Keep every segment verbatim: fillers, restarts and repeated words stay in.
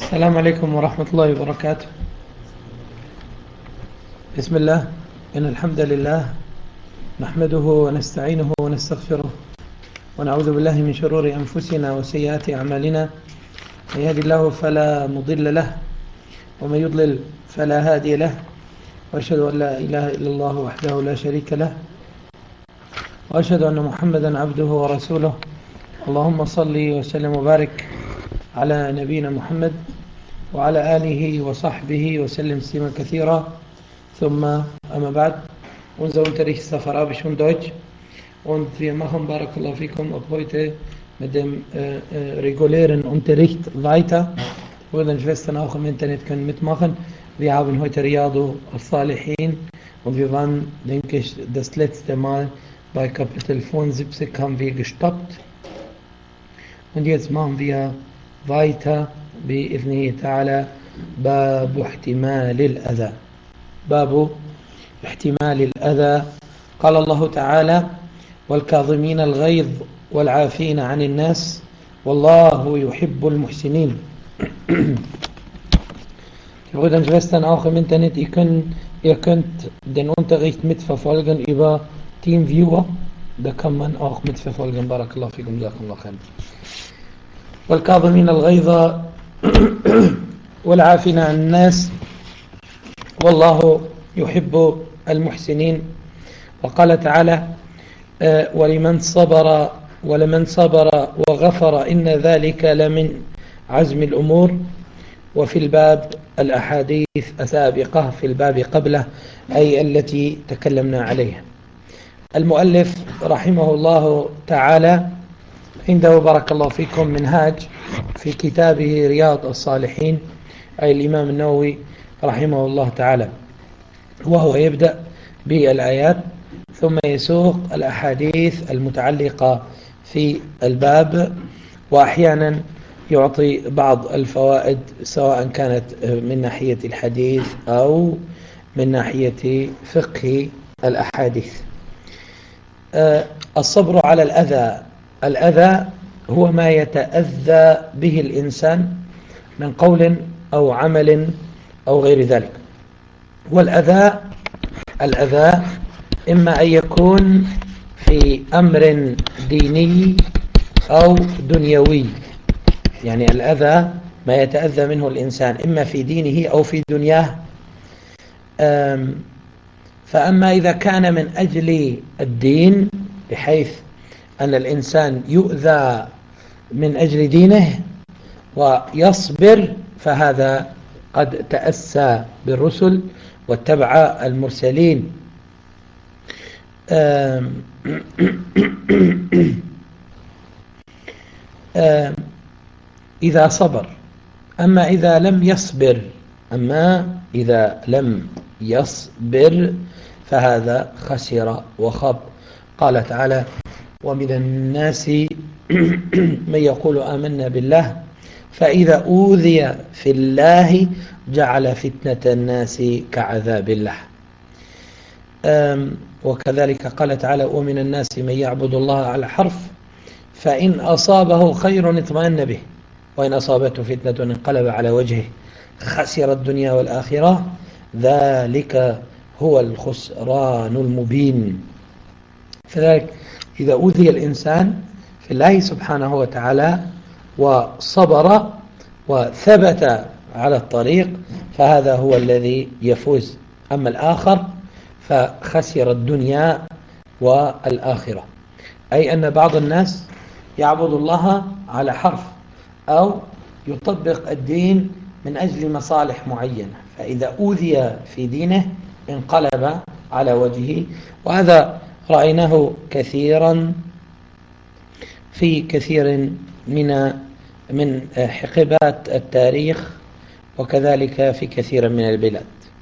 السلام عليكم ورحمة الله وبركاته. بسم الله، إن الحمد لله نحمده ونستعينه ونستغفره ونعوذ بالله من شرور أنفسنا وسيئات أعمالنا. من يهد الله فلا مضل له ومن يضلل فلا هادي له، وأشهد أن لا إله إلا الله وحده لا شريك له، وأشهد أن محمدا عبده ورسوله. اللهم صل وسلم وبارك على نبينا محمد وعلى آله وصحبه وسلم تسليما كثيرا. ثم أما بعد, unser Unterricht ist auf Arabisch und Deutsch und wir machen, Barakallahu fikum, ab heute mit dem äh, äh, regulären Unterricht weiter, wo die Schwestern auch im Internet können mitmachen. Wir haben heute Riyadu al-Salihin und wir waren, denke ich, das letzte Mal bei Kapitel fünfundsiebzig haben wir gestoppt und jetzt machen wir weiter بإذنه تعالى باب احتمال الأذى. باب احتمال الأذى. قال الله تعالى: والكاظمين الغيظ والعافين عن الناس والله يحب المحسنين. Brüder und Schwestern, auch im Internet, ihr könnt, ihr könnt den Unterricht mitverfolgen über TeamViewer, da kann man auch mitverfolgen. Barakallahu fikum, jazakumullahu khairan. والكاظمين الغيظ والعافين عن الناس والله يحب المحسنين. وقال تعالى: ولمن صبر ولمن صبر وغفر إن ذلك لمن عزم الأمور. وفي الباب الأحاديث السابقة في الباب قبله، أي التي تكلمنا عليها. المؤلف رحمه الله تعالى عنده بارك الله فيكم منهاج في كتابه رياض الصالحين، أي الإمام النووي رحمه الله تعالى، وهو يبدأ بالآيات ثم يسوق الأحاديث المتعلقة في الباب، وأحيانا يعطي بعض الفوائد سواء كانت من ناحية الحديث أو من ناحية فقه الأحاديث. الصبر على الأذى. الأذى هو ما يتأذى به الإنسان من قول أو عمل أو غير ذلك. والأذى الأذى إما أن يكون في أمر ديني أو دنيوي، يعني الأذى ما يتأذى منه الإنسان إما في دينه أو في دنياه. فأما إذا كان من أجل الدين بحيث أن الإنسان يؤذى من أجل دينه ويصبر، فهذا قد تأسى بالرسل واتبع المرسلين. آم آم إذا صبر. أما إذا لم يصبر أما إذا لم يصبر فهذا خسر وخاب. قال تعالى: ومن الناس من يقول آمنا بالله فإذا أوذي في الله جعل فتنة الناس كعذاب الله. وكذلك قال تعالى: ومن الناس من يعبد الله على حرف فإن أصابه خير اطمأن به وإن أصابته فتنة انقلب على وجهه خسر الدنيا والآخرة ذلك هو الخسران المبين. فذلك إذا أوذي الإنسان في الله سبحانه وتعالى وصبر وثبت على الطريق فهذا هو الذي يفوز. أما الآخر فخسر الدنيا والآخرة. أي أن بعض الناس يعبد الله على حرف أو يطبق الدين من أجل مصالح معينة، فإذا أوذي في دينه انقلب على وجهه. وهذا رأيناه كثيرا في كثير من من حقبات التاريخ وكذلك في كثير من البلاد.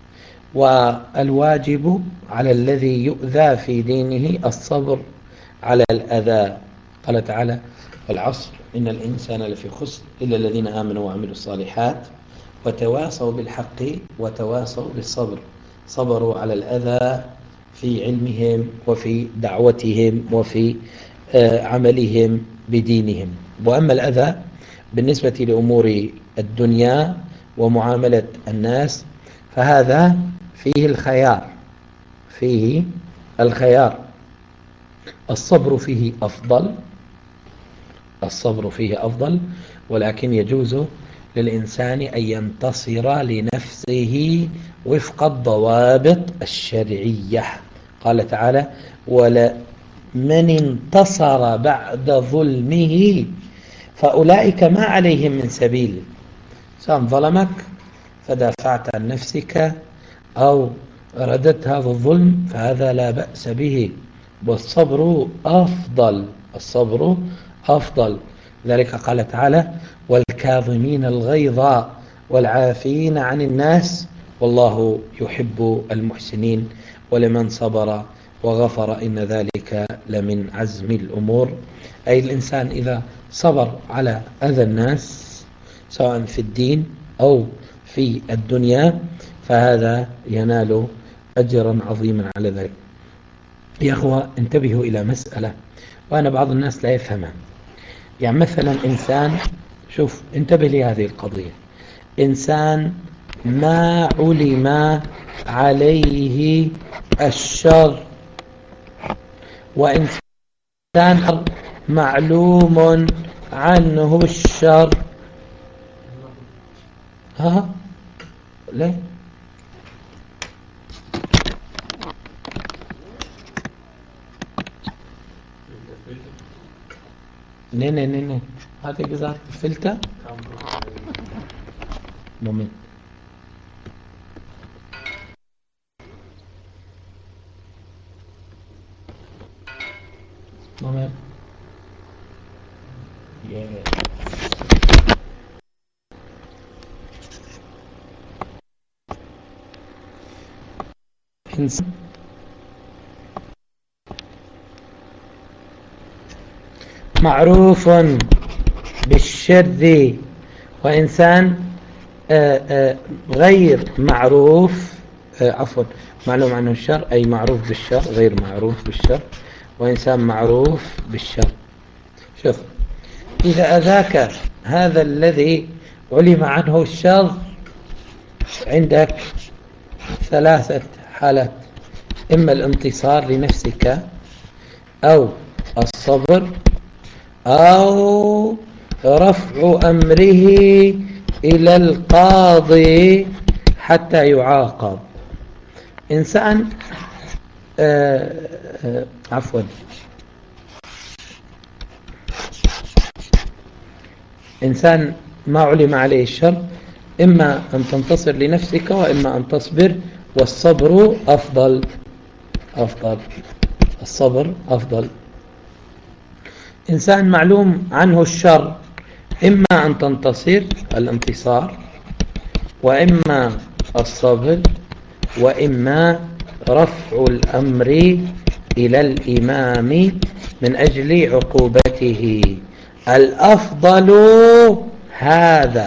والواجب على الذي يؤذى في دينه الصبر على الأذى. قال تعالى: والعصر إن الإنسان لفي خسر إلا الذين آمنوا وعملوا الصالحات وتواصوا بالحق وتواصوا بالصبر. صبروا على الأذى في علمهم وفي دعوتهم وفي عملهم بدينهم. وأما الأذى بالنسبة لأمور الدنيا ومعاملة الناس فهذا فيه الخيار، فيه الخيار. الصبر فيه أفضل، الصبر فيه أفضل، ولكن يجوز للإنسان أن ينتصر لنفسه وفق الضوابط الشرعية. قال تعالى: ولمن انتصر بعد ظلمه فأولئك ما عليهم من سبيل. سواء ظلمك فدافعت عن نفسك أو رددت هذا الظلم فهذا لا بأس به، والصبر أفضل، الصبر أفضل. لذلك قال تعالى: والكاظمين الغيظ والعافين عن الناس والله يحب المحسنين ولمن صبر وغفر إن ذلك لمن عزم الأمور. أي الإنسان إذا صبر على أذى الناس سواء في الدين أو في الدنيا فهذا ينال أجرا عظيما على ذلك. يا أخوة انتبهوا إلى مسألة وأنا بعض الناس لا يفهمها. يعني مثلا إنسان، شوف انتبه لهذه القضية، إنسان ما علم عليه الشر وإنسان معلوم عنه الشر، ها ليه؟ Nee, nee, nee, nee. Hat er gesagt, Filter? Moment. Moment. Yeah. إنسان معروف بالشر وإنسان آآ آآ غير معروف، عفوا معلوم عنه الشر أي معروف بالشر، غير معروف بالشر، وإنسان معروف بالشر. شوف، إذا أذاك هذا الذي علم عنه الشر عندك ثلاثة حالات: إما الانتصار لنفسك أو الصبر أو رفع أمره إلى القاضي حتى يعاقب. إنسان آآ آآ عفوا إنسان ما علم عليه الشر إما أن تنتصر لنفسك وإما أن تصبر، والصبر أفضل، أفضل الصبر أفضل. إنسان معلوم عنه الشر إما أن تنتصر الانتصار وإما الصبر وإما رفع الأمر إلى الإمام من أجل عقوبته. الأفضل هذا.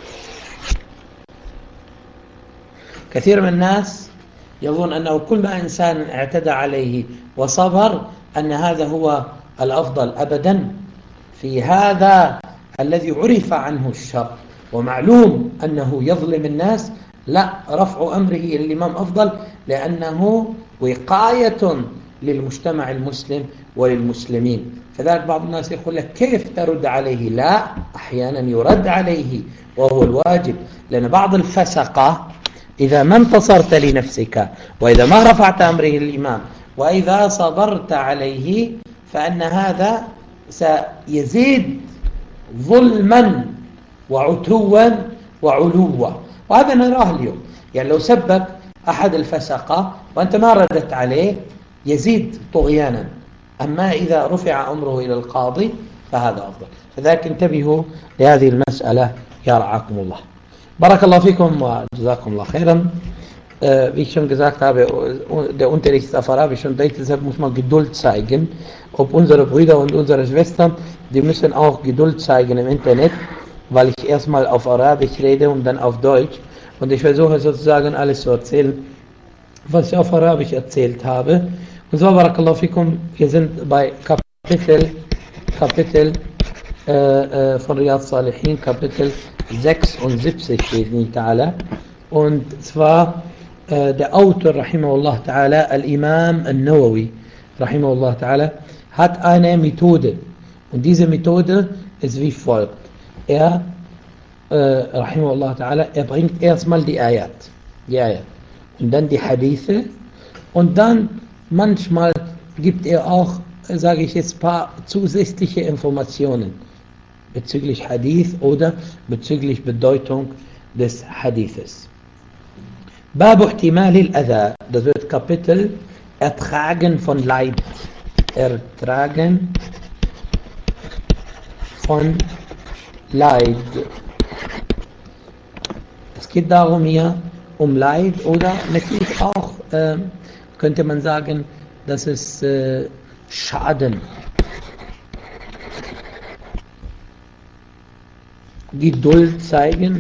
كثير من الناس يظن أنه كل ما إنسان اعتدى عليه وصبر أن هذا هو الأفضل. أبدا، في هذا الذي عرف عنه الشر ومعلوم أنه يظلم الناس لا، رفع أمره إلى الإمام أفضل، لأنه وقاية للمجتمع المسلم وللمسلمين. فذلك بعض الناس يقول لك كيف ترد عليه؟ لا، أحيانا يرد عليه وهو الواجب، لأن بعض الفسقة إذا ما انتصرت لنفسك وإذا ما رفعت أمره للإمام وإذا صبرت عليه فأن هذا سيزيد ظلما وعتوا وعلوا، وهذا نراه اليوم. يعني لو سبك أحد الفسقة وأنت ما ردت عليه يزيد طغيانا، أما إذا رفع أمره إلى القاضي فهذا أفضل. فذلك انتبهوا لهذه المسألة يا رعاكم الله. بارك الله فيكم وجزاكم الله خيرا. Äh, wie ich schon gesagt habe, der Unterrichtsapparat, wie schon deshalb muss man Geduld zeigen. Ob unsere Brüder und unsere Schwestern, die müssen auch Geduld zeigen im Internet, weil ich erstmal auf Arabisch rede und dann auf Deutsch. Und ich versuche sozusagen alles zu erzählen, was ich auf Arabisch erzählt habe. Und so, Barakallahu fikum, wir sind bei Kapitel, Kapitel äh, äh, von Riyad Salihin, Kapitel sechsundsiebzig steht in Ta'ala. Und zwar äh, der Autor, rahimahullah Ta'ala, Al-Imam Al-Nawawi, rahimahullah Ta'ala, hat eine Methode. Und diese Methode ist wie folgt. Er, äh, rahimahullah Ta'ala, er bringt erstmal die Ayat, die Ayat. Und dann die Hadithe. Und dann manchmal gibt er auch, sage ich jetzt, ein paar zusätzliche Informationen bezüglich Hadith oder bezüglich Bedeutung des Hadithes. Babu ihtimali al-adha, das wird Kapitel Ertragen von Leid. Ertragen von Leid. Es geht darum hier um Leid oder natürlich auch, äh, könnte man sagen, dass es äh, Schaden, Geduld zeigen,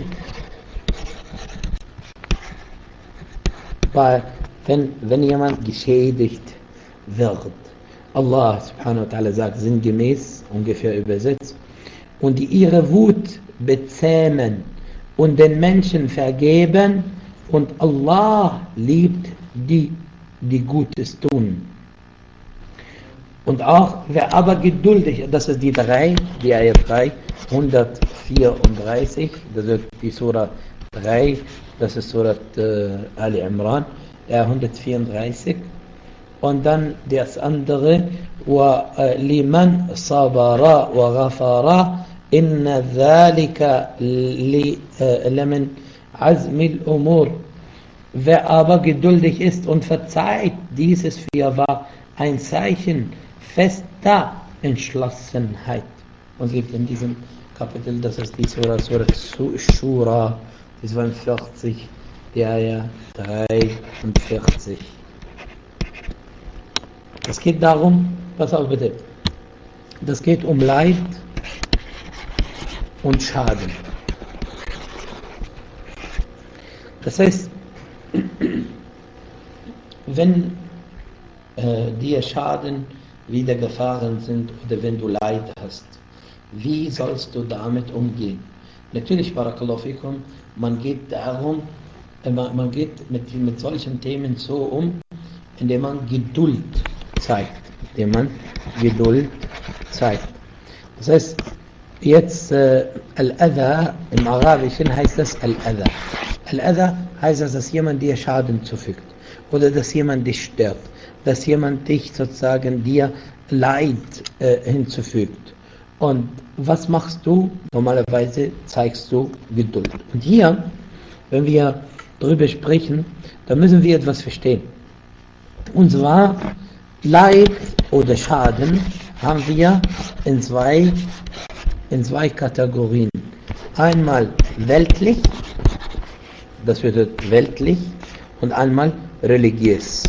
weil wenn, wenn jemand geschädigt wird. Allah subhanahu wa ta'ala sagt sinngemäß, ungefähr übersetzt, und die ihre Wut bezähmen und den Menschen vergeben, und Allah liebt die, die Gutes tun. Und auch, wer aber geduldig, das ist die drei, die Ayat drei, hundertvierunddreißig, das ist die Surah drei, das ist Surah äh, Ali Imran, äh, hundertvierunddreißig. Und dann das andere, وَلِمَنْ صَبَرَ وَغَفَرَ إِنَّ ذَلِكَ لَمِنْ عَزْمِ الْأُمُورِ. Wer aber geduldig ist und verzeiht, dieses für war ein Zeichen fester Entschlossenheit. Und es gibt in diesem Kapitel, das ist die Surah, Surah Shura, die zweiundvierzig, die Ayah dreiundvierzig. Es geht darum, pass auf bitte, das geht um Leid und Schaden. Das heißt, wenn äh, dir Schaden widergefahren sind oder wenn du Leid hast, wie sollst du damit umgehen? Natürlich, Barakallahu fikum, man geht darum, äh, man, man geht mit, mit solchen Themen so um, indem man Geduld zeigt, indem man Geduld zeigt. Das heißt, jetzt äh, Al-Adha, im Arabischen heißt das Al-Adha. Al-Adha heißt das, dass jemand dir Schaden zufügt oder dass jemand dich stört, dass jemand dich sozusagen dir Leid äh, hinzufügt. Und was machst du? Normalerweise zeigst du Geduld. Und hier, wenn wir darüber sprechen, dann müssen wir etwas verstehen. Und zwar Leid oder Schaden haben wir in zwei, in zwei Kategorien. Einmal weltlich, das bedeutet weltlich, und einmal religiös.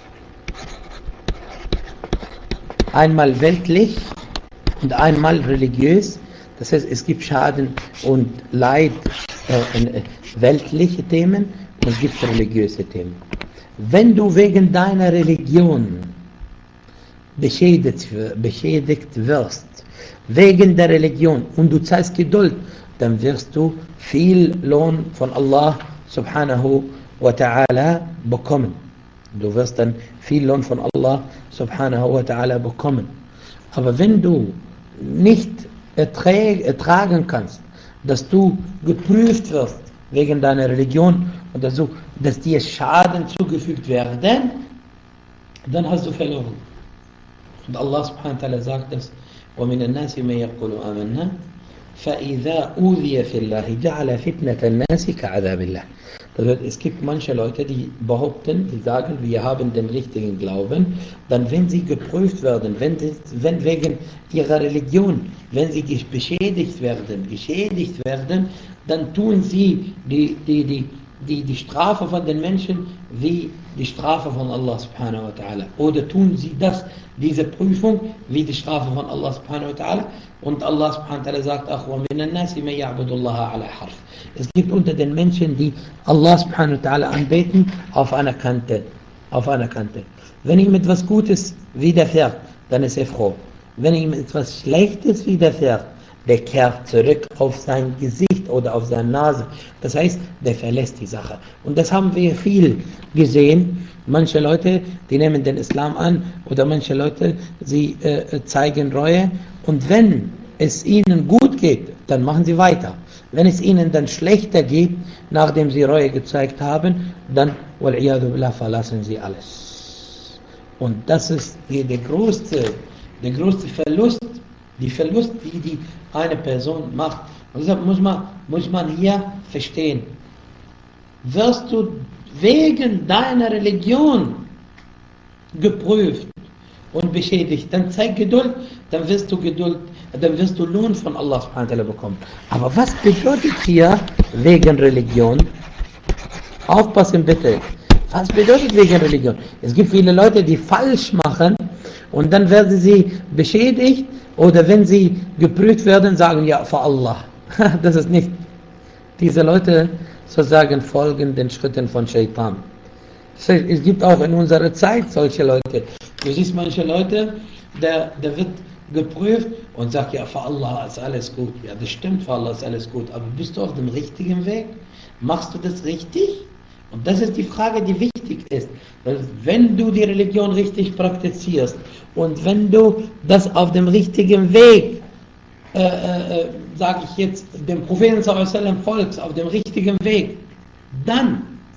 Einmal weltlich und einmal religiös. Das heißt, es gibt Schaden und Leid, äh, äh, weltliche Themen, und es gibt religiöse Themen. Wenn du wegen deiner Religion beschädigt, beschädigt wirst, wegen der Religion, und du zeigst Geduld, dann wirst du viel Lohn von Allah subhanahu wa ta'ala bekommen. Du wirst dann viel Lohn von Allah subhanahu wa ta'ala bekommen. Aber wenn du nicht ertragen kannst, dass du geprüft wirst wegen deiner Religion und dass, du, dass dir Schaden zugefügt werden, dann hast du verloren. Und Allah subhanahu wa ta'ala sagt das, وَمِنَ النَّاسِ مَنْ يَقُولُ آمَنَّا فَإِذَا أُوذِيَ فِي اللَّهِ جَعَلَ فِتْنَةَ النَّاسِ كَعَذَابِ اللَّهِ. Das heißt, es gibt manche Leute, die behaupten, die sagen, wir haben den richtigen Glauben, dann wenn sie geprüft werden, wenn, wenn wegen ihrer Religion, wenn sie beschädigt werden, geschädigt werden, dann tun sie die, die, die, die, die Strafe von den Menschen wie die Strafe von Allah subhanahu wa ta'ala. Oder tun sie das, diese Prüfung, wie die Strafe von Allah subhanahu wa ta'ala. Und Allah subhanahu wa ta'ala sagt auch, وَمِنَ النَّاسِ مَنْ يَعْبُدُ اللَّهَ عَلَى حَرْفٍ. Es gibt unter den Menschen, die Allah subhanahu wa ta'ala anbeten, auf einer Kante. Auf einer Kante. Wenn ihm etwas Gutes widerfährt, dann ist er froh. Wenn ihm etwas Schlechtes widerfährt, der kehrt zurück auf sein Gesicht oder auf seine Nase. Das heißt, der verlässt die Sache. Und das haben wir viel gesehen. Manche Leute, die nehmen den Islam an, oder manche Leute, sie äh, zeigen Reue. Und wenn es ihnen gut geht, dann machen sie weiter. Wenn es ihnen dann schlechter geht, nachdem sie Reue gezeigt haben, dann, wal'iyadu billah, verlassen sie alles. Und das ist die, der, größte, der größte Verlust, die Verlust, die die eine Person macht. Und deshalb muss man, muss man hier verstehen, wirst du wegen deiner Religion geprüft und beschädigt, dann zeig Geduld, dann wirst du Geduld, dann wirst du Lohn von Allah subhanahu wa ta'ala bekommen. Aber was bedeutet hier wegen Religion? Aufpassen bitte. Was bedeutet wegen Religion? Es gibt viele Leute, die falsch machen und dann werden sie beschädigt oder wenn sie geprüft werden, sagen ja, für Allah. Das ist nicht. Diese Leute sozusagen folgen den Schritten von Shaitan. Es gibt auch in unserer Zeit solche Leute. Du siehst manche Leute, der, der wird geprüft und sagt, ja, für Allah ist alles gut. Ja, das stimmt, für Allah ist alles gut. Aber bist du auf dem richtigen Weg? Machst du das richtig? Und das ist die Frage, die wichtig ist. Weil wenn du die Religion richtig praktizierst und wenn du das auf dem richtigen Weg, äh, äh, sage ich jetzt, dem Propheten sallallahu alaihi wasallam folgst, auf dem richtigen Weg, dann,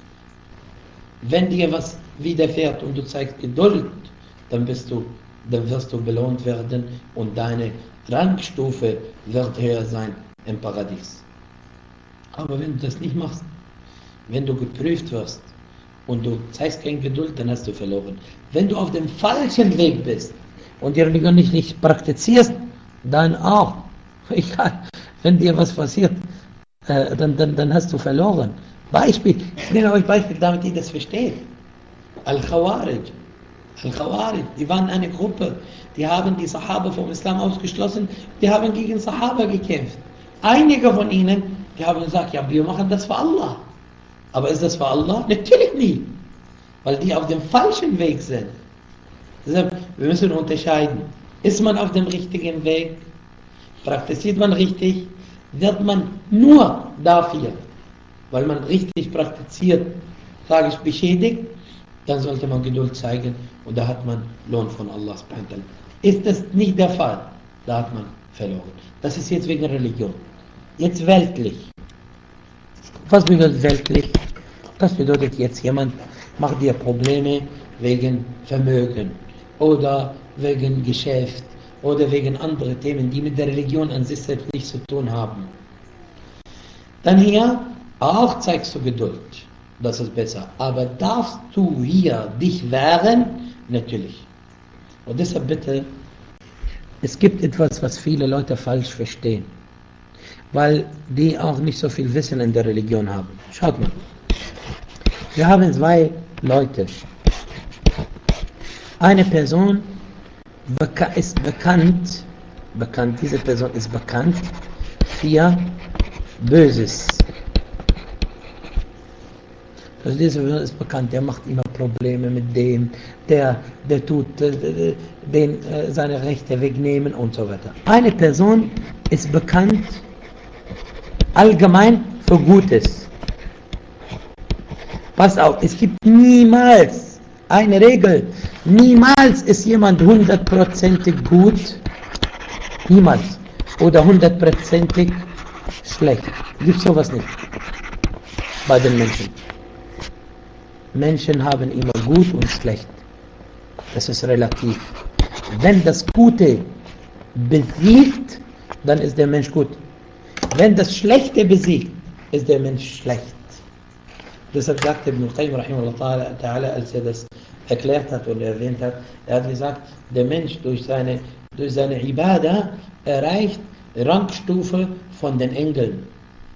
wenn dir was widerfährt und du zeigst Geduld, dann bist du, dann wirst du belohnt werden und deine Rangstufe wird höher sein im Paradies. Aber wenn du das nicht machst, wenn du geprüft wirst und du zeigst keine Geduld, dann hast du verloren. Wenn du auf dem falschen Weg bist und die Religion nicht, nicht praktizierst, dann auch. Egal, wenn dir was passiert, äh, dann, dann, dann hast du verloren. Beispiel, ich nenne euch Beispiel, damit ihr das versteht. Al-Khawarij. Al-Khawarij, die waren eine Gruppe, die haben die Sahaba vom Islam ausgeschlossen, die haben gegen Sahaba gekämpft. Einige von ihnen, die haben gesagt, ja, wir machen das für Allah. Aber ist das für Allah? Natürlich nicht. Weil die auf dem falschen Weg sind. Deshalb, wir müssen unterscheiden. Ist man auf dem richtigen Weg? Praktiziert man richtig? Wird man nur dafür, weil man richtig praktiziert, sage ich, beschädigt, dann sollte man Geduld zeigen und da hat man Lohn von Allah subhanahu wa ta'ala. Ist das nicht der Fall, da hat man verloren. Das ist jetzt wegen Religion. Jetzt weltlich. Was bedeutet weltlich? Das bedeutet jetzt, jemand macht dir Probleme wegen Vermögen oder wegen Geschäft oder wegen anderen Themen, die mit der Religion an sich selbst nichts zu tun haben. Dann hier auch zeigst du Geduld. Das ist besser. Aber darfst du hier dich wehren? Natürlich. Und deshalb bitte, es gibt etwas, was viele Leute falsch verstehen. Weil die auch nicht so viel Wissen in der Religion haben. Schaut mal. Wir haben zwei Leute. Eine Person ist bekannt, bekannt, diese Person ist bekannt für Böses. Also diese Person ist bekannt, der macht immer Probleme mit dem, der, der tut äh, den, äh, seine Rechte wegnehmen und so weiter. Eine Person ist bekannt allgemein für Gutes. Pass auf, es gibt niemals eine Regel, niemals ist jemand hundertprozentig gut, niemals, oder hundertprozentig schlecht. Gibt sowas nicht bei den Menschen. Menschen haben immer gut und schlecht. Das ist relativ. Wenn das Gute besiegt, dann ist der Mensch gut. Wenn das Schlechte besiegt, ist der Mensch schlecht. Deshalb sagte Ibn Qayyim rahimahullah ta'ala, als er das erklärt hat und erwähnt hat, er hat gesagt, der Mensch durch seine, durch seine Ibadah erreicht Rangstufe von den Engeln.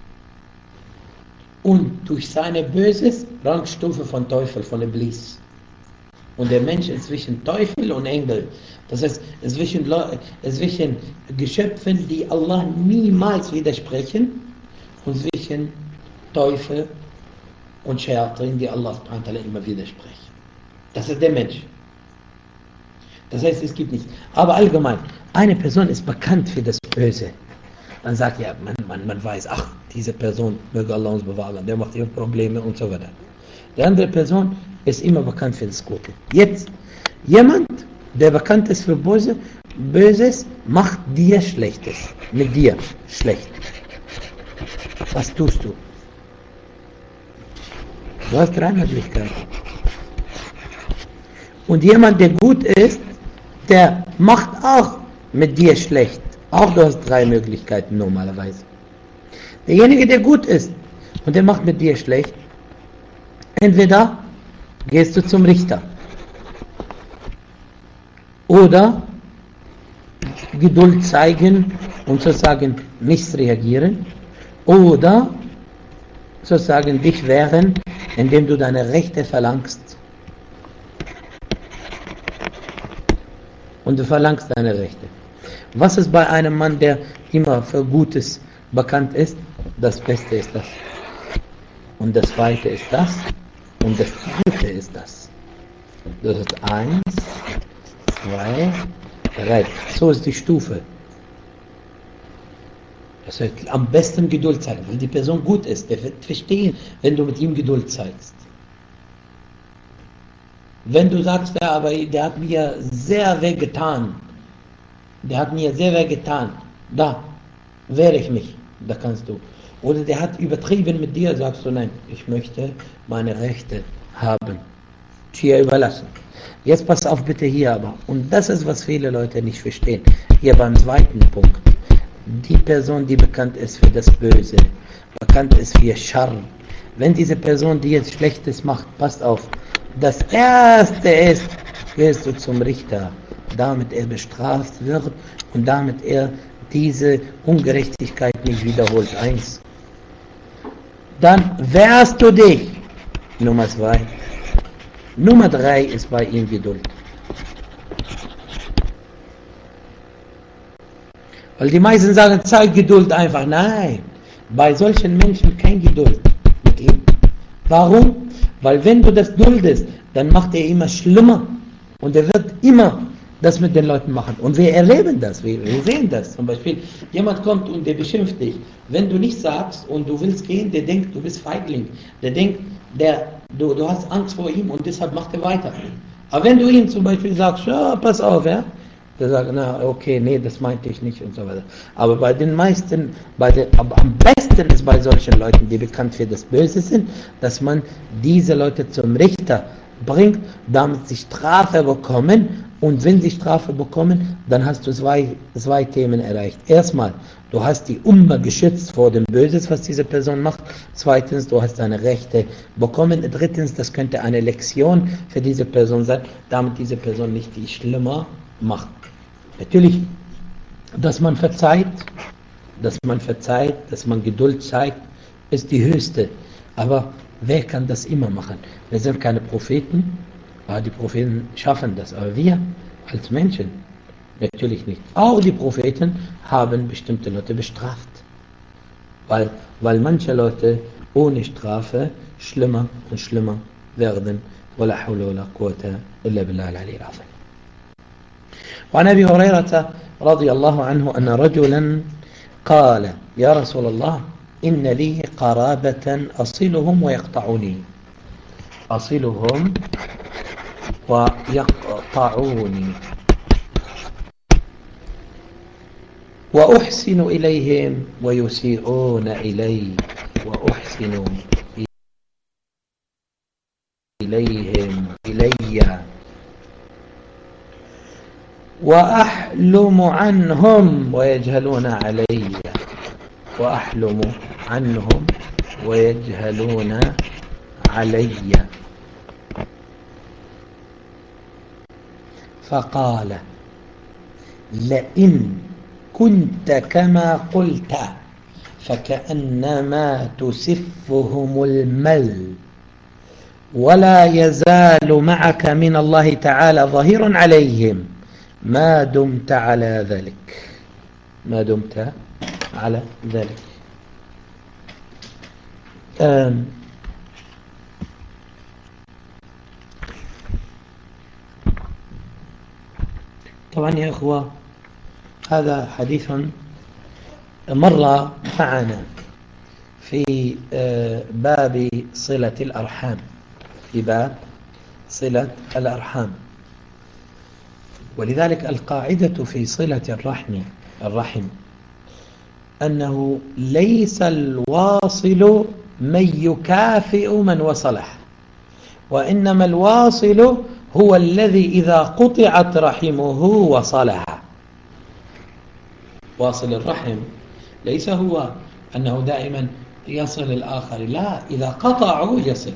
Und durch seine Böses Rangstufe von Teufel, von Iblis. Und der Mensch ist zwischen Teufel und Engel. Das heißt, zwischen, zwischen Geschöpfen, die Allah niemals widersprechen, und zwischen Teufel und Shayatin, die Allah immer widersprechen. Das ist der Mensch. Das heißt, es gibt nicht. Aber allgemein, eine Person ist bekannt für das Böse. dann sagt ja, man, man, man weiß, ach, diese Person, möge Allah uns bewahren, der macht immer Probleme und so weiter. Die andere Person ist immer bekannt für das Gute. Jetzt, jemand, der bekannt ist für Böse, Böses, macht dir Schlechtes. Mit dir schlecht. Was tust du? Du hast drei Möglichkeiten. Und jemand, der gut ist, der macht auch mit dir schlecht. Auch du hast drei Möglichkeiten normalerweise. Derjenige, der gut ist und der macht mit dir schlecht, entweder gehst du zum Richter oder Geduld zeigen und sozusagen nichts reagieren oder sozusagen dich wehren, indem du deine Rechte verlangst. Und du verlangst deine Rechte. Was ist bei einem Mann, der immer für Gutes bekannt ist? Das Beste ist das. Und das Zweite ist das. Und das Dritte ist das. Das ist eins, zwei, drei. So ist die Stufe. Das heißt, am besten Geduld zeigen, weil die Person gut ist. Der wird verstehen, wenn du mit ihm Geduld zeigst. Wenn du sagst, ja, aber der hat mir sehr wehgetan, der hat mir sehr wehgetan, da wehre ich mich, da kannst du. Oder der hat übertrieben mit dir, sagst du, nein, ich möchte meine Rechte haben. Hier überlassen. Jetzt pass auf bitte hier aber. Und das ist, was viele Leute nicht verstehen. Hier beim zweiten Punkt. Die Person, die bekannt ist für das Böse, bekannt ist für Scharr. Wenn diese Person, die jetzt Schlechtes macht, passt auf. Das Erste ist, gehst du zum Richter, damit er bestraft wird und damit er diese Ungerechtigkeit nicht wiederholt. Eins. Dann wehrst du dich. Nummer zwei. Nummer drei ist bei ihm Geduld. Weil die meisten sagen, zeig Geduld einfach. Nein, bei solchen Menschen kein Geduld mit ihm. Warum? Weil wenn du das duldest, dann macht er immer schlimmer. Und er wird immer das mit den Leuten machen. Und wir erleben das, wir, wir sehen das. Zum Beispiel, jemand kommt und der beschimpft dich. Wenn du nichts sagst und du willst gehen, der denkt, du bist Feigling. Der denkt, der, du, du hast Angst vor ihm und deshalb macht er weiter. Aber wenn du ihm zum Beispiel sagst, ja, pass auf, ja, der sagt, na, okay, nee, das meinte ich nicht und so weiter. Aber bei den meisten, bei den, aber am besten ist bei solchen Leuten, die bekannt für das Böse sind, dass man diese Leute zum Richter bringt, damit sie Strafe bekommen. Und wenn sie Strafe bekommen, dann hast du zwei, zwei Themen erreicht. Erstmal, du hast die Umma geschützt vor dem Böses, was diese Person macht. Zweitens, du hast deine Rechte bekommen. Drittens, das könnte eine Lektion für diese Person sein, damit diese Person nicht viel schlimmer macht. Natürlich, dass man verzeiht, dass man verzeiht, dass man Geduld zeigt, ist die höchste. Aber wer kann das immer machen? Wir sind keine Propheten, aber die Propheten schaffen das. Aber wir als Menschen natürlich nicht. Auch die Propheten haben bestimmte Leute bestraft. Weil, weil manche Leute ohne Strafe schlimmer und schlimmer werden. ولا حول ولا قوة إلا بالله العلي العظيم. وعن أبي هريرة رضي الله عنه أن رجلا قال يا رسول الله إن لي قرابة أصلهم ويقطعوني أصلهم ويقطعوني وأحسن إليهم ويسيئون إلي وأحسن إليهم إلي وأحلم عنهم ويجهلون علي وأحلم عنهم ويجهلون علي فقال لئن كنت كما قلت فكأنما تسفهم المل ولا يزال معك من الله تعالى ظهير عليهم ما دمت على ذلك ما دمت على ذلك. آم طبعا يا إخوة هذا حديث مر معنا في باب صلة الأرحام، في باب صلة الأرحام. ولذلك القاعدة في صلة الرحم الرحم أنه ليس الواصل من يكافئ من وصله، وإنما الواصل هو الذي إذا قطعت رحمه وصلها. واصل الرحم ليس هو أنه دائما يصل الآخر، لا، إذا قطعوا يصل.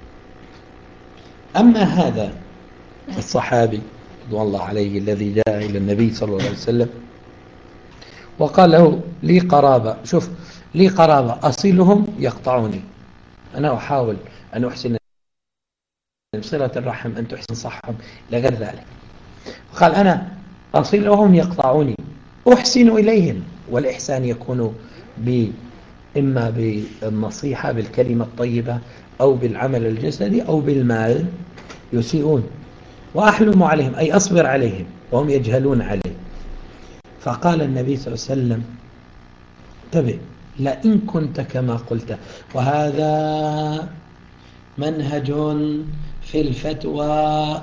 أما هذا الصحابي رضوان الله عليه الذي جاء إلى النبي صلى الله عليه وسلم وقال له لي قرابة، شوف، لي قرابة أصلهم يقطعوني، أنا أحاول أن أحسن صلة الرحم، أن تحسن صحهم إلى غير ذلك. قال أنا أصلهم يقطعوني، أحسن إليهم، والإحسان يكون ب إما بالنصيحة بالكلمة الطيبة أو بالعمل الجسدي أو بالمال، يسيئون، وأحلم عليهم أي أصبر عليهم وهم يجهلون عليه. فقال النبي صلى الله عليه وسلم انتبه، لئن كنت كما قلت. وهذا منهج في الفتوى،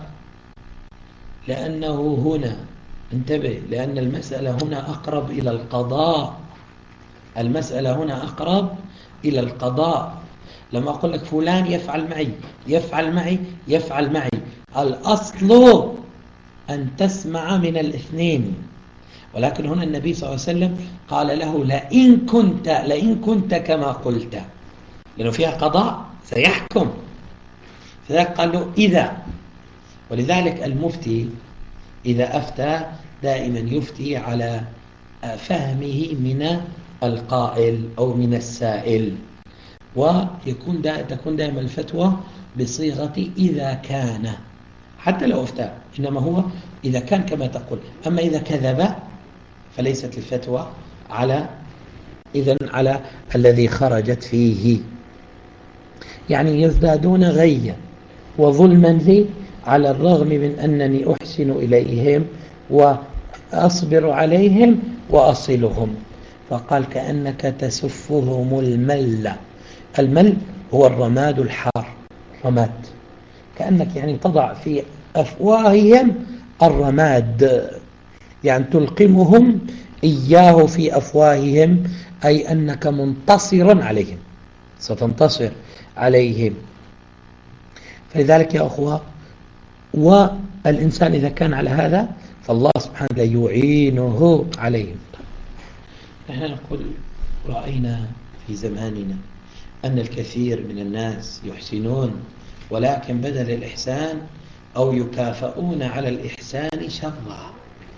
لأنه هنا انتبه، لأن المسألة هنا أقرب إلى القضاء، المسألة هنا أقرب إلى القضاء. لما أقول لك فلان يفعل معي يفعل معي يفعل معي، الأصل أن تسمع من الاثنين، ولكن هنا النبي صلى الله عليه وسلم قال له لئن كنت لئن كنت كما قلت، لأنه فيها قضاء سيحكم، فذلك قال له إذا. ولذلك المفتي إذا أفتى دائما يفتي على فهمه من القائل أو من السائل، ويكون دا تكون دائما الفتوى بصيغة إذا كان، حتى لو أفتى، إنما هو إذا كان كما تقول. أما إذا كذب فليست الفتوى على إذن على الذي خرجت فيه، يعني يزدادون غيا وظلما لي على الرغم من أنني أحسن إليهم وأصبر عليهم وأصلهم. فقال كأنك تسفهم المل. المل هو الرماد الحار، رماد، كأنك يعني تضع في أفواههم الرماد، يعني تلقمهم إياه في أفواههم، أي أنك منتصر عليهم، ستنتصر عليهم. فلذلك يا أخوة، والإنسان إذا كان على هذا فالله سبحانه وتعالى يعينه عليهم. نحن نقول رأينا في زماننا أن الكثير من الناس يحسنون، ولكن بدل الإحسان أو يكافئون على الإحسان شرا،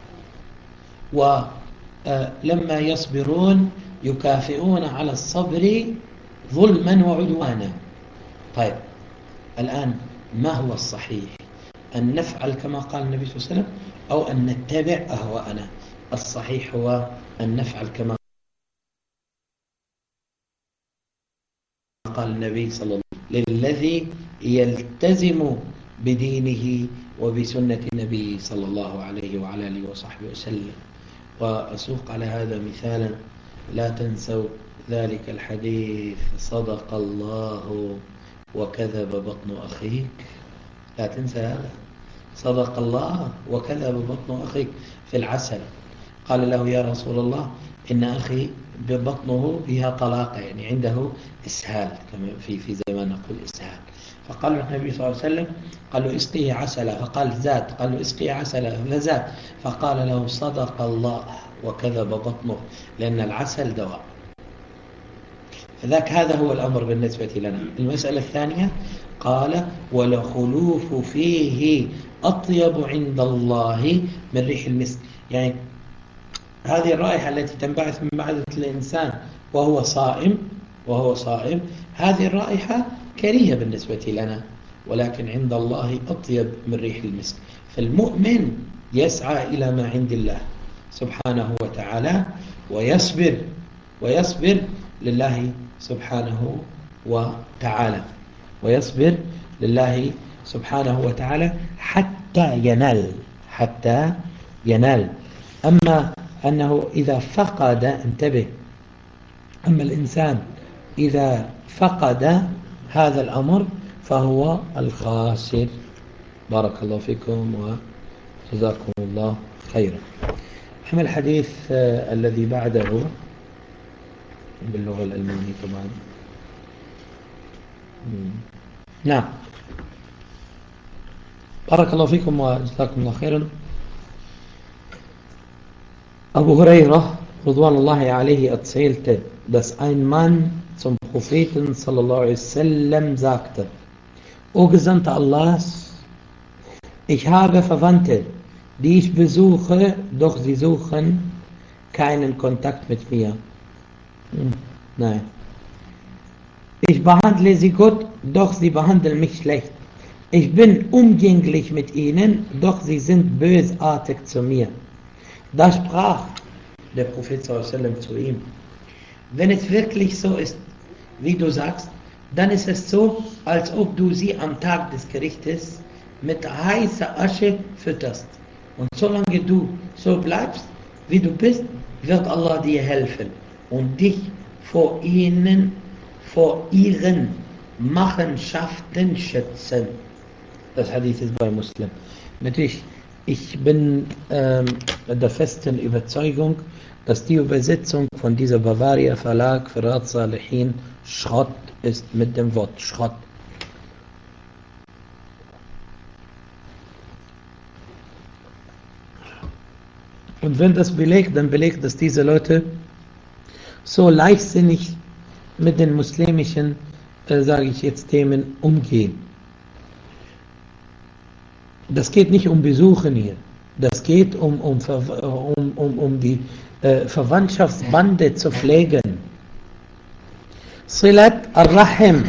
ولما يصبرون يكافئون على الصبر ظلما وعدوانا. طيب الآن ما هو الصحيح؟ أن نفعل كما قال النبي صلى الله عليه وسلم أو أن نتبع أهواءنا؟ الصحيح هو أن نفعل كما قال النبي صلى الله عليه وسلم للذي يلتزم بدينه وبسنة النبي صلى الله عليه وعلى آله وصحبه وسلم. وأسوق على هذا مثالا، لا تنسوا ذلك الحديث صدق الله وكذب بطن أخيك. لا تنسى هذا، صدق الله وكذب بطن أخيك. في العسل قال له يا رسول الله إن أخي ببطنه فيها طلاقة، يعني عنده إسهال، كما في في زمان نقول إسهال. فقال له النبي صلى الله عليه وسلم قال له اسقيه عسلا، فقال زاد، قال له اسقيه عسلا فزاد، فقال له صدق الله وكذب بطنه، لأن العسل دواء. فذاك هذا هو الأمر بالنسبة لنا. المسألة الثانية قال ولخلوف فيه أطيب عند الله من ريح المسك، يعني هذه الرائحة التي تنبعث من معدة الإنسان وهو صائم وهو صائم هذه الرائحة كريهة بالنسبة لنا، ولكن عند الله أطيب من ريح المسك. فالمؤمن يسعى إلى ما عند الله سبحانه وتعالى ويصبر ويصبر لله سبحانه وتعالى ويصبر لله سبحانه وتعالى حتى ينال حتى ينال. أما أنه إذا فقد، انتبه، أما الإنسان إذا فقد هذا الأمر فهو الخاسر. بارك الله فيكم وجزاكم الله خيرا. أما الحديث الذي بعده باللغة الألمانية طبعا. نعم. بارك الله فيكم وجزاكم الله خيرا. Abu Huraira, Radwanullahi alaihi, erzählte, dass ein Mann zum Propheten sallallahu alaihi wasallam sagte: O Gesandter Allahs, ich habe Verwandte, die ich besuche, doch sie suchen keinen Kontakt mit mir. Hm, nein. Ich behandle sie gut, doch sie behandeln mich schlecht. Ich bin umgänglich mit ihnen, doch sie sind bösartig zu mir. Da sprach der Prophet sallallahu alaihi wasallam zu ihm: Wenn es wirklich so ist, wie du sagst, dann ist es so, als ob du sie am Tag des Gerichtes mit heißer Asche fütterst. Und solange du so bleibst, wie du bist, wird Allah dir helfen und dich vor ihnen, vor ihren Machenschaften schützen. Das Hadith ist bei Muslim. Natürlich, ich bin ähm, der festen Überzeugung, dass die Übersetzung von dieser Bavaria Verlag für Riyadh Salihin Schrott ist, mit dem Wort Schrott. Und wenn das belegt, dann belegt, dass diese Leute so leichtsinnig mit den muslimischen, äh, sage ich jetzt, Themen umgehen. Das geht nicht um Besuchen hier. Das geht um, um, um, um, um die äh, Verwandtschaftsbande zu pflegen. Silat al-Rahim.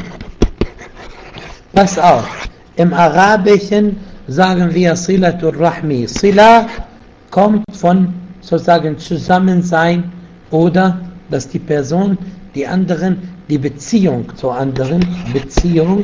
Pass auf. Im Arabischen sagen wir Silat al-Rahmi. Sila kommt von sozusagen Zusammensein oder dass die Person, die anderen, die Beziehung zu anderen, Beziehung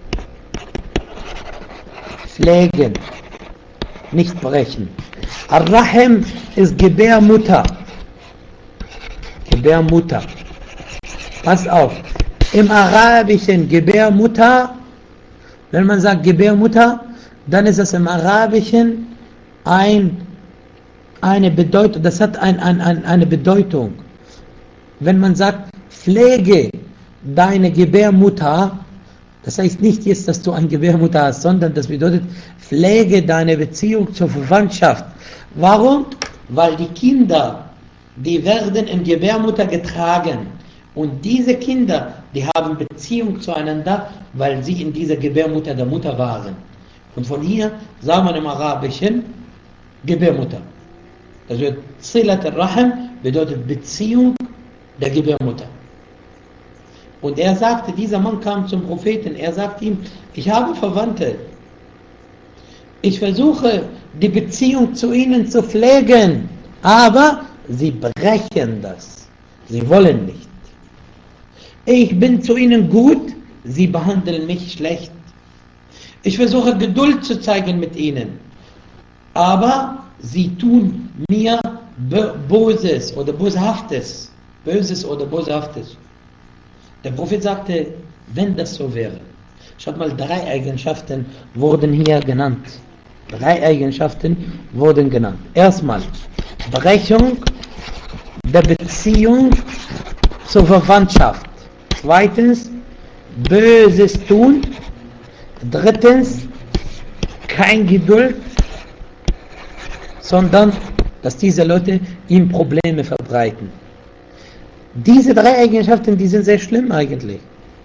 pflegen, nicht brechen. Ar-Rahim ist Gebärmutter. Gebärmutter. Pass auf. Im Arabischen Gebärmutter, wenn man sagt Gebärmutter, dann ist es im Arabischen ein, eine Bedeutung, das hat ein, ein, ein, eine Bedeutung. Wenn man sagt, pflege deine Gebärmutter, das heißt nicht jetzt, dass du eine Gebärmutter hast, sondern das bedeutet, pflege deine Beziehung zur Verwandtschaft. Warum? Weil die Kinder, die werden in Gebärmutter getragen. Und diese Kinder, die haben Beziehung zueinander, weil sie in dieser Gebärmutter der Mutter waren. Und von hier sagt man im Arabischen Gebärmutter. Das wird Silat al-Rahim, bedeutet Beziehung der Gebärmutter. Und er sagte, dieser Mann kam zum Propheten, er sagte ihm, ich habe Verwandte. Ich versuche, die Beziehung zu ihnen zu pflegen, aber sie brechen das. Sie wollen nicht. Ich bin zu ihnen gut, sie behandeln mich schlecht. Ich versuche, Geduld zu zeigen mit ihnen, aber sie tun mir Böses oder Boshaftes. Böses oder Boshaftes. Der Prophet sagte, wenn das so wäre, schaut mal, drei Eigenschaften wurden hier genannt. Drei Eigenschaften wurden genannt. Erstmal, Brechung der Beziehung zur Verwandtschaft. Zweitens, Böses tun. Drittens, kein Geduld, sondern, dass diese Leute ihm Probleme verbreiten. Diese drei Eigenschaften, die sind sehr schlimm eigentlich.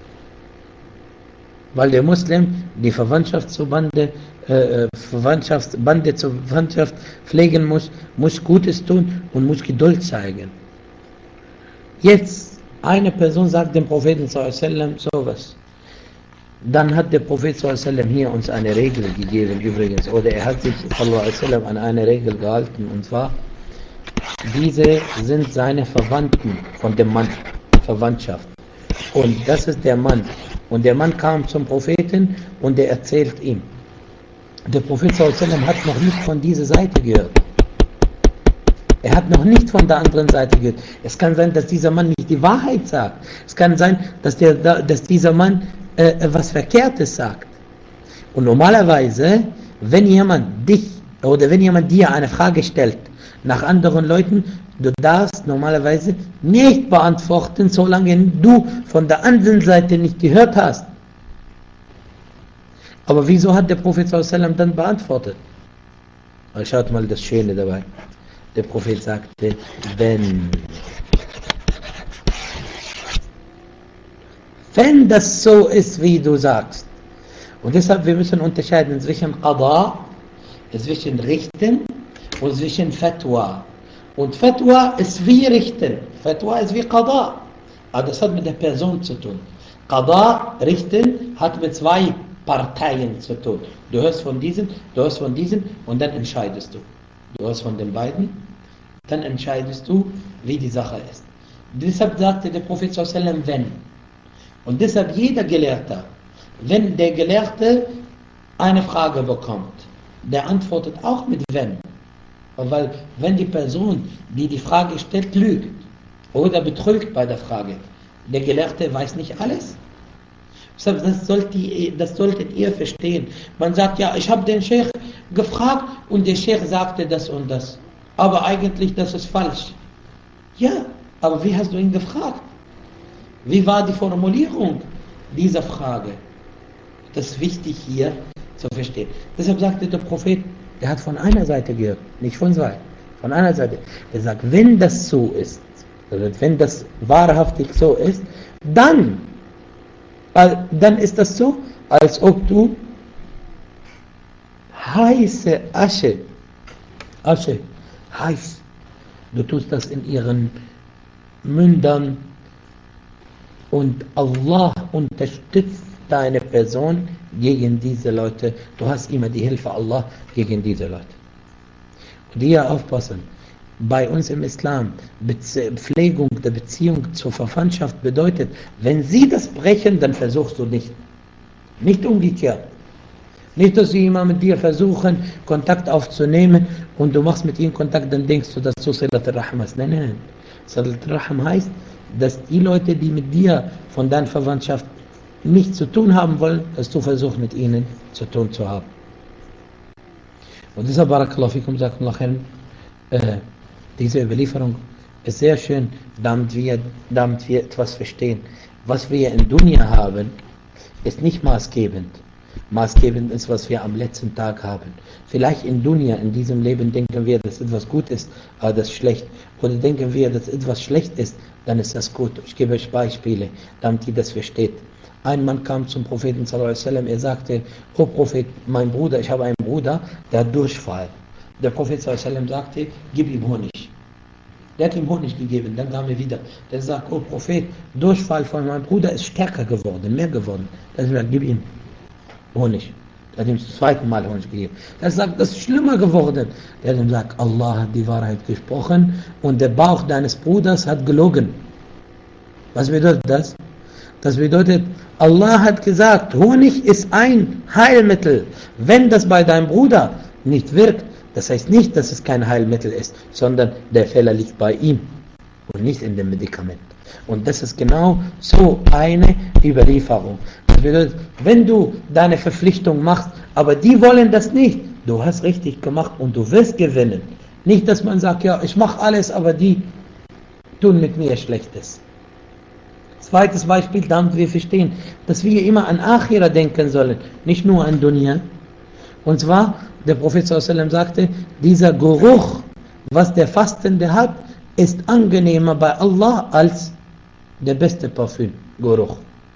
Weil der Muslim die Verwandtschaftsbande, äh, Verwandtschaftsbande zur Verwandtschaft pflegen muss, muss Gutes tun und muss Geduld zeigen. Jetzt, eine Person sagt dem Propheten sallallahu alaihi wasallam sowas. Dann hat der Prophet sallallahu alaihi wasallam hier uns eine Regel gegeben übrigens. Oder er hat sich sallallahu alaihi wasallam an eine Regel gehalten. Und zwar, diese sind seine Verwandten von dem Mann, Verwandtschaft. Und das ist der Mann. Und der Mann kam zum Propheten und der erzählt ihm. Der Prophet sallallahu alaihi wasallam hat noch nicht von dieser Seite gehört. Er hat noch nicht von der anderen Seite gehört. Es kann sein, dass dieser Mann nicht die Wahrheit sagt. Es kann sein, dass, der, dass dieser Mann äh, was Verkehrtes sagt. Und normalerweise, wenn jemand dich oder wenn jemand dir eine Frage stellt nach anderen Leuten, du darfst normalerweise nicht beantworten, solange du von der anderen Seite nicht gehört hast. Aber wieso hat der Prophet sallallahu alaihi wasallam dann beantwortet? Aber schaut mal das Schöne dabei. Der Prophet sagte, wenn, wenn das so ist, wie du sagst. Und deshalb, wir müssen unterscheiden zwischen Qada, zwischen Richten und zwischen Fatwa. Und Fatwa ist wie Richten. Fatwa ist wie Qada. Aber das hat mit der Person zu tun. Qada, Richten, hat mit zwei Parteien zu tun. Du hörst von diesem, du hörst von diesem und dann entscheidest du. Du hörst von den beiden, dann entscheidest du, wie die Sache ist. Deshalb sagte der Prophet sallallahu alaihi wasallam, wenn. Und deshalb jeder Gelehrte, wenn der Gelehrte eine Frage bekommt, der antwortet auch mit wenn. Weil wenn die Person, die die Frage stellt, lügt oder betrügt bei der Frage, der Gelehrte weiß nicht alles. Das, sollt ihr, das solltet ihr verstehen. Man sagt, ja, ich habe den Sheikh gefragt und der Sheikh sagte das und das. Aber eigentlich, das ist falsch. Ja, aber wie hast du ihn gefragt? Wie war die Formulierung dieser Frage? Das ist wichtig hier zu verstehen. Deshalb sagte der Prophet, der hat von einer Seite gehört, nicht von zwei. Von einer Seite. Der sagt, wenn das so ist, also wenn das wahrhaftig so ist, dann dann ist das so, als ob du heiße Asche, Asche, heiß, du tust das in ihren Mündern und Allah unterstützt deine Person gegen diese Leute. Du hast immer die Hilfe Allah gegen diese Leute. Und hier aufpassen. Bei uns im Islam, Bezie- Pflegung der Beziehung zur Verwandtschaft bedeutet, wenn sie das brechen, dann versuchst du nicht. Nicht umgekehrt. Nicht, dass sie immer mit dir versuchen, Kontakt aufzunehmen und du machst mit ihnen Kontakt, dann denkst du, dass du Silat al-Rahim hast. Nein, nein, nein. Silat al-Rahim heißt, dass die Leute, die mit dir von deiner Verwandtschaft nichts zu tun haben wollen, dass du versuchst, mit ihnen zu tun zu haben. Und deshalb, Barakallahu fikum, sagt Allah, äh, diese Überlieferung ist sehr schön, damit wir, damit wir etwas verstehen. Was wir in Dunya haben, ist nicht maßgebend. Maßgebend ist, was wir am letzten Tag haben. Vielleicht in Dunya, in diesem Leben, denken wir, dass etwas gut ist, aber das ist schlecht. Oder denken wir, dass etwas schlecht ist, dann ist das gut. Ich gebe euch Beispiele, damit ihr das versteht. Ein Mann kam zum Propheten sallallahu alaihi wasallam, er sagte, O Prophet, mein Bruder, ich habe einen Bruder, der hat Durchfall. Der Prophet sallallahu alaihi wasallam sagte, gib ihm Honig. Der hat ihm Honig gegeben, dann kam er wieder. Der sagt, oh Prophet, Durchfall von meinem Bruder ist stärker geworden, mehr geworden. Der sagt, gib ihm Honig. Der hat ihm zum zweiten Mal Honig gegeben. Der sagt, das ist schlimmer geworden. Der hat ihm gesagt, Allah hat die Wahrheit gesprochen und der Bauch deines Bruders hat gelogen. Was bedeutet das? Das bedeutet, Allah hat gesagt, Honig ist ein Heilmittel. Wenn das bei deinem Bruder nicht wirkt, das heißt nicht, dass es kein Heilmittel ist, sondern der Fehler liegt bei ihm und nicht in dem Medikament. Und das ist genau so eine Überlieferung. Das bedeutet, wenn du deine Verpflichtung machst, aber die wollen das nicht, du hast richtig gemacht und du wirst gewinnen. Nicht, dass man sagt, ja, ich mache alles, aber die tun mit mir Schlechtes. Zweites Beispiel, damit wir verstehen, dass wir immer an Akhira denken sollen, nicht nur an Dunya. Und zwar, der Prophet sallallahu alaihi wasallam sagte, dieser Geruch, was der Fastende hat, ist angenehmer bei Allah als der beste Parfümgeruch.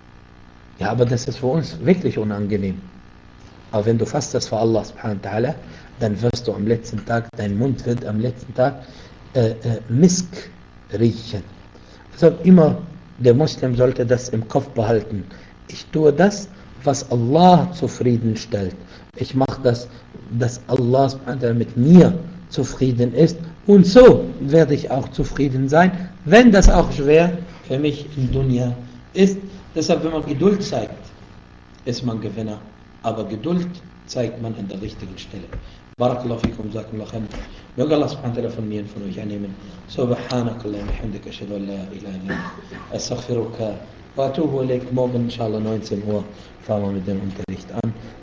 Ja, aber das ist für uns wirklich unangenehm. Aber wenn du fastest für Allah subhanahu wa ta'ala, dann wirst du am letzten Tag, dein Mund wird am letzten Tag äh, äh, Misk riechen. Deshalb immer, der Muslim sollte das im Kopf behalten. Ich tue das, was Allah zufriedenstellt. Ich mache das, dass Allah mit mir zufrieden ist. Und so werde ich auch zufrieden sein, wenn das auch schwer für mich in Dunya ist. Deshalb, wenn man Geduld zeigt, ist man Gewinner. aber Geduld zeigt man an der richtigen Stelle. Barakallahu fikum, jazakumullahu khairan. Möge Allah subhanahu wa ta'ala von mir und von euch annehmen. Subhanakallahumma wa bihamdika, ashhadu an la ilaha illa anta, astaghfiruka wa atubu ilaik. Morgen inshallah neunzehn Uhr fangen wir mit dem Unterricht an.